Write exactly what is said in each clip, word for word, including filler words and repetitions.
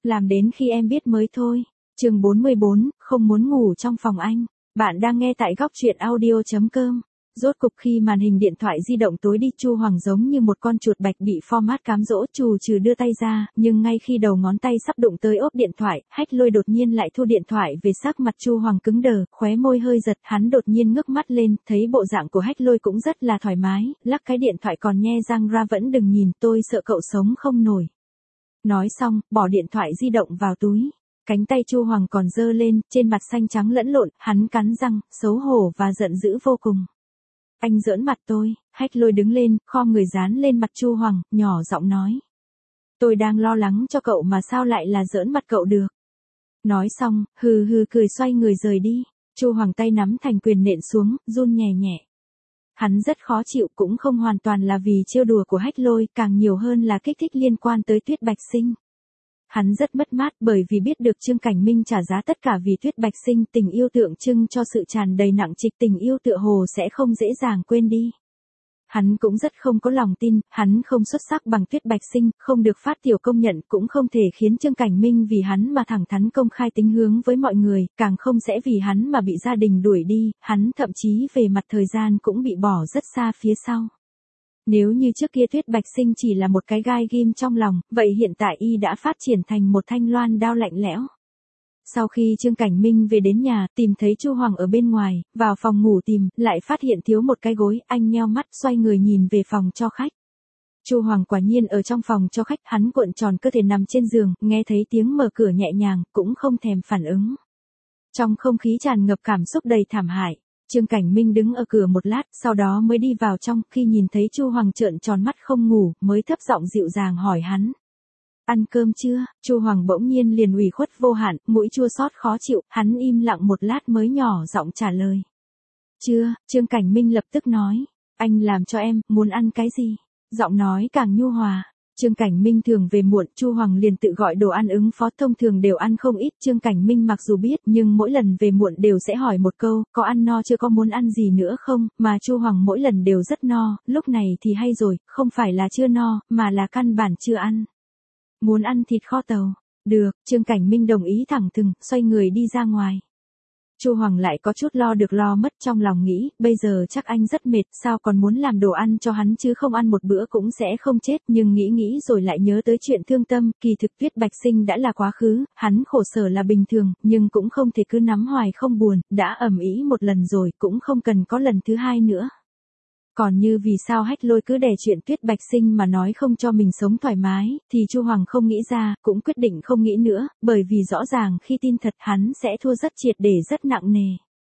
làm đến khi em biết mới thôi. Chương bốn mươi bốn, không muốn ngủ trong phòng anh. Bạn đang nghe tại góc truyện audio chấm com. Rốt cục khi màn hình điện thoại di động tối đi, Chu Hoàng giống như một con chuột bạch bị format cám dỗ, trù trừ đưa tay ra, nhưng ngay khi đầu ngón tay sắp đụng tới ốp điện thoại, Hách Lôi đột nhiên lại thu điện thoại về. Sắc mặt Chu Hoàng cứng đờ, khóe môi hơi giật, hắn đột nhiên ngước mắt lên, thấy bộ dạng của Hách Lôi cũng rất là thoải mái, lắc cái điện thoại còn nhe răng ra, vẫn đừng nhìn, tôi sợ cậu sống không nổi. Nói xong, bỏ điện thoại di động vào túi. Cánh tay Chu Hoàng còn giơ lên, trên mặt xanh trắng lẫn lộn, hắn cắn răng, xấu hổ và giận dữ vô cùng. Anh giỡn mặt tôi. Hách Lôi đứng lên, khom người dán lên mặt Chu Hoàng, nhỏ giọng nói. Tôi đang lo lắng cho cậu mà sao lại là giỡn mặt cậu được. Nói xong, hừ hừ cười xoay người rời đi. Chu Hoàng tay nắm thành quyền nện xuống, run nhẹ nhẹ. Hắn rất khó chịu, cũng không hoàn toàn là vì trêu đùa của Hách Lôi, càng nhiều hơn là kích thích liên quan tới Tuyết Bạch Sinh. Hắn rất mất mát bởi vì biết được Trương Cảnh Minh trả giá tất cả vì Tuyết Bạch Sinh, tình yêu tượng trưng cho sự tràn đầy nặng trịch, tình yêu tựa hồ sẽ không dễ dàng quên đi. Hắn cũng rất không có lòng tin, hắn không xuất sắc bằng Tuyết Bạch Sinh, không được phát tiểu công nhận, cũng không thể khiến Trương Cảnh Minh vì hắn mà thẳng thắn công khai tính hướng với mọi người, càng không sẽ vì hắn mà bị gia đình đuổi đi, hắn thậm chí về mặt thời gian cũng bị bỏ rất xa phía sau. Nếu như trước kia Tuyết Bạch Sinh chỉ là một cái gai ghim trong lòng, vậy hiện tại y đã phát triển thành một thanh loan đao lạnh lẽo. Sau khi Trương Cảnh Minh về đến nhà, tìm thấy Chu Hoàng ở bên ngoài, vào phòng ngủ tìm, lại phát hiện thiếu một cái gối, anh nheo mắt xoay người nhìn về phòng cho khách. Chu Hoàng quả nhiên ở trong phòng cho khách, hắn cuộn tròn cơ thể nằm trên giường, nghe thấy tiếng mở cửa nhẹ nhàng, cũng không thèm phản ứng. Trong không khí tràn ngập cảm xúc đầy thảm hại. Trương Cảnh Minh đứng ở cửa một lát, sau đó mới đi vào trong, khi nhìn thấy Chu Hoàng trợn tròn mắt không ngủ, mới thấp giọng dịu dàng hỏi hắn. Ăn cơm chưa? Chu Hoàng bỗng nhiên liền ủy khuất vô hạn, mũi chua xót khó chịu, hắn im lặng một lát mới nhỏ giọng trả lời. Chưa, Trương Cảnh Minh lập tức nói. Anh làm cho em, muốn ăn cái gì? Giọng nói càng nhu hòa. Trương Cảnh Minh thường về muộn, Chu Hoàng liền tự gọi đồ ăn ứng phó, thông thường đều ăn không ít. Trương Cảnh Minh mặc dù biết, nhưng mỗi lần về muộn đều sẽ hỏi một câu, có ăn no chưa, có muốn ăn gì nữa không, mà Chu Hoàng mỗi lần đều rất no, lúc này thì hay rồi, không phải là chưa no, mà là căn bản chưa ăn. Muốn ăn thịt kho tàu. Được, Trương Cảnh Minh đồng ý thẳng thừng, xoay người đi ra ngoài. Chu Hoàng lại có chút lo được lo mất, trong lòng nghĩ, bây giờ chắc anh rất mệt, sao còn muốn làm đồ ăn cho hắn chứ, không ăn một bữa cũng sẽ không chết, nhưng nghĩ nghĩ rồi lại nhớ tới chuyện thương tâm, kỳ thực Tuyết Bạch Sinh đã là quá khứ, hắn khổ sở là bình thường, nhưng cũng không thể cứ nắm hoài không buồn, đã ầm ĩ một lần rồi, cũng không cần có lần thứ hai nữa. Còn như vì sao Hách Lôi cứ đè chuyện Tuyết Bạch Sinh mà nói không cho mình sống thoải mái, thì Chu Hoàng không nghĩ ra, cũng quyết định không nghĩ nữa, bởi vì rõ ràng khi tin thật hắn sẽ thua rất triệt để, rất nặng nề.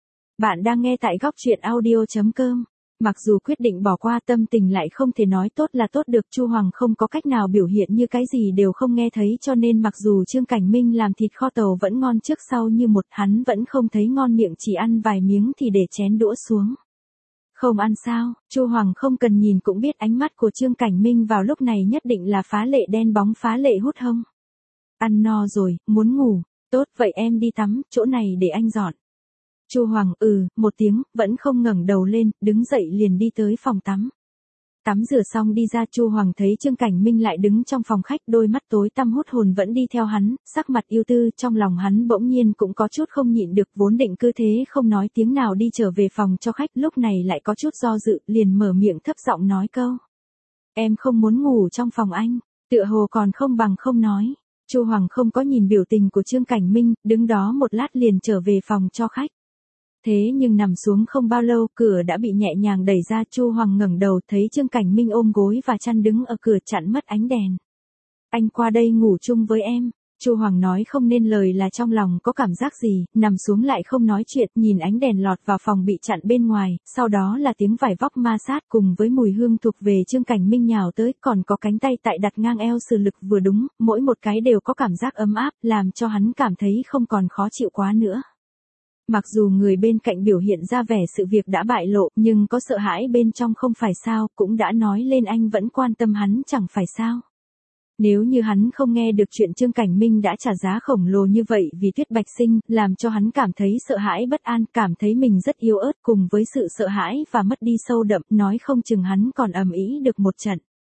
Bạn đang nghe tại góc truyện audio chấm com. Mặc dù quyết định bỏ qua, tâm tình lại không thể nói tốt là tốt được, Chu Hoàng không có cách nào biểu hiện như cái gì đều không nghe thấy, cho nên mặc dù Trương Cảnh Minh làm thịt kho tàu vẫn ngon trước sau như một, hắn vẫn không thấy ngon miệng, chỉ ăn vài miếng thì để chén đũa xuống. Không ăn sao? Chu Hoàng không cần nhìn cũng biết ánh mắt của Trương Cảnh Minh vào lúc này nhất định là phá lệ đen bóng, phá lệ hút hông. Ăn no rồi, muốn ngủ. Tốt, vậy em đi tắm, chỗ này để anh dọn. Chu Hoàng ừ, một tiếng, vẫn không ngẩng đầu lên, đứng dậy liền đi tới phòng tắm. Tắm rửa xong đi ra, Chu Hoàng thấy Trương Cảnh Minh lại đứng trong phòng khách, đôi mắt tối tăm hút hồn vẫn đi theo hắn, sắc mặt yêu tư, trong lòng hắn bỗng nhiên cũng có chút không nhịn được, vốn định cứ thế không nói tiếng nào đi trở về phòng cho khách, lúc này lại có chút do dự, liền mở miệng thấp giọng nói câu. Em không muốn ngủ trong phòng anh, tựa hồ còn không bằng không nói. Chu Hoàng không có nhìn biểu tình của Trương Cảnh Minh, đứng đó một lát liền trở về phòng cho khách. Thế nhưng nằm xuống không bao lâu, cửa đã bị nhẹ nhàng đẩy ra, Chu Hoàng ngẩng đầu thấy Trương Cảnh Minh ôm gối và chăn đứng ở cửa chặn mất ánh đèn. Anh qua đây ngủ chung với em. Chu Hoàng nói không nên lời là trong lòng có cảm giác gì, nằm xuống lại không nói chuyện, nhìn ánh đèn lọt vào phòng bị chặn bên ngoài, sau đó là tiếng vải vóc ma sát cùng với mùi hương thuộc về Trương Cảnh Minh nhào tới, còn có cánh tay tại đặt ngang eo sử lực vừa đúng, mỗi một cái đều có cảm giác ấm áp, làm cho hắn cảm thấy không còn khó chịu quá nữa. Mặc dù người bên cạnh biểu hiện ra vẻ sự việc đã bại lộ, nhưng có sợ hãi bên trong không phải sao, cũng đã nói lên anh vẫn quan tâm hắn chẳng phải sao. Nếu như hắn không nghe được chuyện Trương Cảnh Minh đã trả giá khổng lồ như vậy vì Tuyết Bạch Sinh, làm cho hắn cảm thấy sợ hãi bất an, cảm thấy mình rất yếu ớt, cùng với sự sợ hãi và mất đi sâu đậm, nói không chừng hắn còn ầm ĩ được một trận.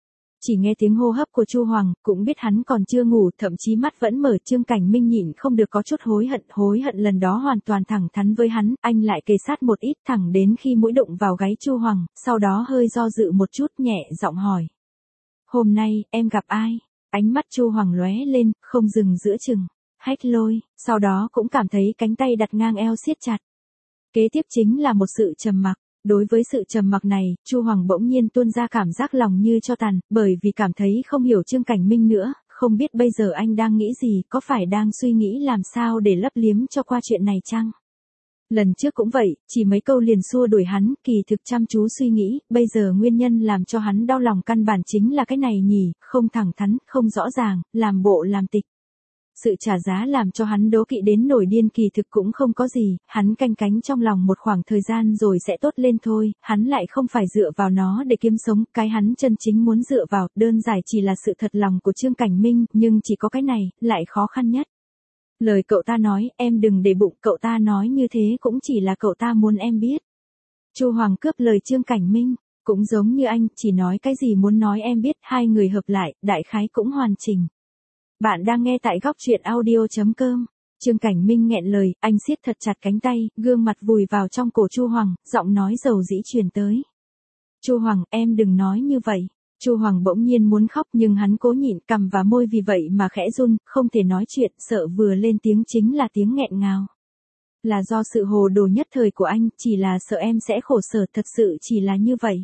chỉ nghe tiếng hô hấp của Chu Hoàng, cũng biết hắn còn chưa ngủ, thậm chí mắt vẫn mở. Trương Cảnh Minh nhịn không được có chút hối hận, hối hận lần đó hoàn toàn thẳng thắn với hắn, anh lại kề sát một ít thẳng đến khi mũi đụng vào gáy Chu Hoàng, sau đó hơi do dự một chút nhẹ giọng hỏi. Hôm nay, em gặp ai? Ánh mắt Chu Hoàng lóe lên, không dừng giữa chừng. Hách Lôi, sau đó cũng cảm thấy cánh tay đặt ngang eo siết chặt. Kế tiếp chính là một sự trầm mặc. Đối với sự trầm mặc này, Chu Hoàng bỗng nhiên tuôn ra cảm giác lòng như cho tàn, bởi vì cảm thấy không hiểu Trương Cảnh Minh nữa, không biết bây giờ anh đang nghĩ gì, có phải đang suy nghĩ làm sao để lấp liếm cho qua chuyện này chăng? Lần trước cũng vậy, chỉ mấy câu liền xua đuổi hắn, kỳ thực chăm chú suy nghĩ, bây giờ nguyên nhân làm cho hắn đau lòng căn bản chính là cái này nhỉ, không thẳng thắn, không rõ ràng, làm bộ làm tịch. Sự trả giá làm cho hắn đố kỵ đến nổi điên kỳ thực cũng không có gì, hắn canh cánh trong lòng một khoảng thời gian rồi sẽ tốt lên thôi, hắn lại không phải dựa vào nó để kiếm sống, cái hắn chân chính muốn dựa vào, đơn giản chỉ là sự thật lòng của Trương Cảnh Minh, nhưng chỉ có cái này, lại khó khăn nhất. Lời cậu ta nói, em đừng để bụng, cậu ta nói như thế cũng chỉ là cậu ta muốn em biết. Chu Hoàng cướp lời Trương Cảnh Minh, cũng giống như anh, chỉ nói cái gì muốn nói em biết, hai người hợp lại, đại khái cũng hoàn chỉnh. Bạn đang nghe tại góc truyện audio chấm com. Trương Cảnh Minh nghẹn lời, anh siết thật chặt cánh tay, gương mặt vùi vào trong cổ Chu Hoàng, giọng nói dầu dĩ truyền tới. Chu Hoàng, em đừng nói như vậy. Chu Hoàng bỗng nhiên muốn khóc nhưng hắn cố nhịn, cằm và môi vì vậy mà khẽ run, không thể nói chuyện, sợ vừa lên tiếng chính là tiếng nghẹn ngào. Là do sự hồ đồ nhất thời của anh, chỉ là sợ em sẽ khổ sở, thật sự chỉ là như vậy.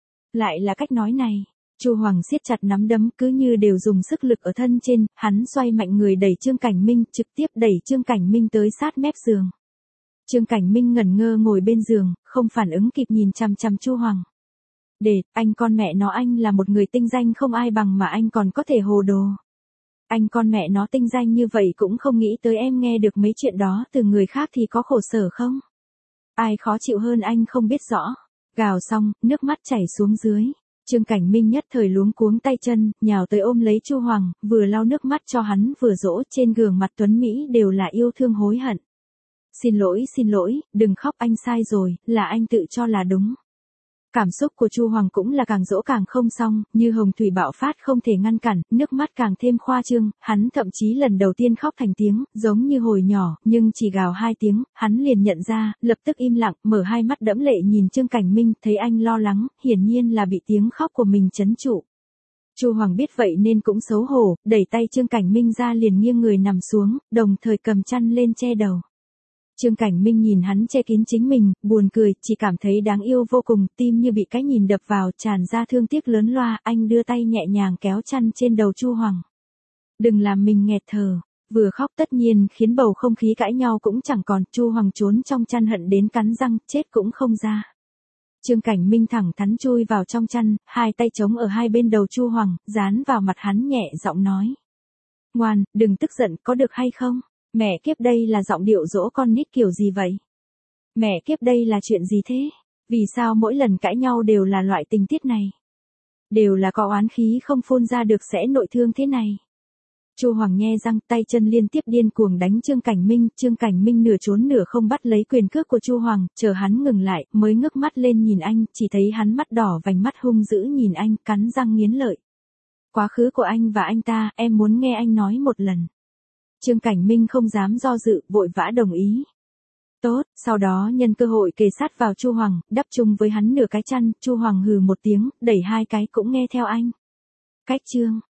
Lại là cách nói này. Chu Hoàng siết chặt nắm đấm, cứ như đều dùng sức lực ở thân trên, hắn xoay mạnh người đẩy Trương Cảnh Minh, trực tiếp đẩy Trương Cảnh Minh tới sát mép giường. Trương Cảnh Minh ngẩn ngơ ngồi bên giường, không phản ứng kịp nhìn chằm chằm Chu Hoàng. Để, anh con mẹ nó, anh là một người tinh danh không ai bằng mà anh còn có thể hồ đồ. Anh con mẹ nó tinh danh như vậy cũng không nghĩ tới em nghe được mấy chuyện đó từ người khác thì có khổ sở không? Ai khó chịu hơn anh không biết rõ. Gào xong, nước mắt chảy xuống dưới. Trương Cảnh Minh nhất thời luống cuống tay chân, nhào tới ôm lấy Chu Hoàng, vừa lau nước mắt cho hắn vừa dỗ, trên gương mặt tuấn Mỹ đều là yêu thương hối hận. Xin lỗi, xin lỗi, đừng khóc, anh sai rồi, là anh tự cho là đúng. Cảm xúc của Chu Hoàng cũng là càng dỗ càng không xong, như hồng thủy bạo phát không thể ngăn cản, nước mắt càng thêm khoa trương, hắn thậm chí lần đầu tiên khóc thành tiếng, giống như hồi nhỏ, nhưng chỉ gào hai tiếng, hắn liền nhận ra, lập tức im lặng, mở hai mắt đẫm lệ nhìn Trương Cảnh Minh, thấy anh lo lắng, hiển nhiên là bị tiếng khóc của mình trấn trụ. Chu Hoàng biết vậy nên cũng xấu hổ, đẩy tay Trương Cảnh Minh ra liền nghiêng người nằm xuống, đồng thời cầm chăn lên che đầu. Trương Cảnh Minh nhìn hắn che kín chính mình, buồn cười, chỉ cảm thấy đáng yêu vô cùng, tim như bị cái nhìn đập vào, tràn ra thương tiếc lớn loa, anh đưa tay nhẹ nhàng kéo chăn trên đầu Chu Hoàng. Đừng làm mình nghẹt thở, vừa khóc tất nhiên khiến bầu không khí cãi nhau cũng chẳng còn, Chu Hoàng trốn trong chăn hận đến cắn răng, chết cũng không ra. Trương Cảnh Minh thẳng thắn chui vào trong chăn, hai tay chống ở hai bên đầu Chu Hoàng, dán vào mặt hắn nhẹ giọng nói. Ngoan, đừng tức giận, có được hay không? Mẹ kiếp, đây là giọng điệu dỗ con nít kiểu gì vậy? Mẹ kiếp, đây là chuyện gì thế? Vì sao mỗi lần cãi nhau đều là loại tình tiết này? Đều là có oán khí không phun ra được sẽ nội thương thế này. Chu Hoàng nhe răng, tay chân liên tiếp điên cuồng đánh Trương Cảnh Minh, Trương Cảnh Minh nửa trốn nửa không bắt lấy quyền cước của Chu Hoàng, chờ hắn ngừng lại, mới ngước mắt lên nhìn anh, chỉ thấy hắn mắt đỏ vành mắt hung dữ nhìn anh, cắn răng nghiến lợi. Quá khứ của anh và anh ta, em muốn nghe anh nói một lần. Trương Cảnh Minh không dám do dự, vội vã đồng ý. Tốt, sau đó nhân cơ hội kề sát vào Chu Hoàng, đắp chung với hắn nửa cái chăn, Chu Hoàng hừ một tiếng, đẩy hai cái cũng nghe theo anh. Cách chương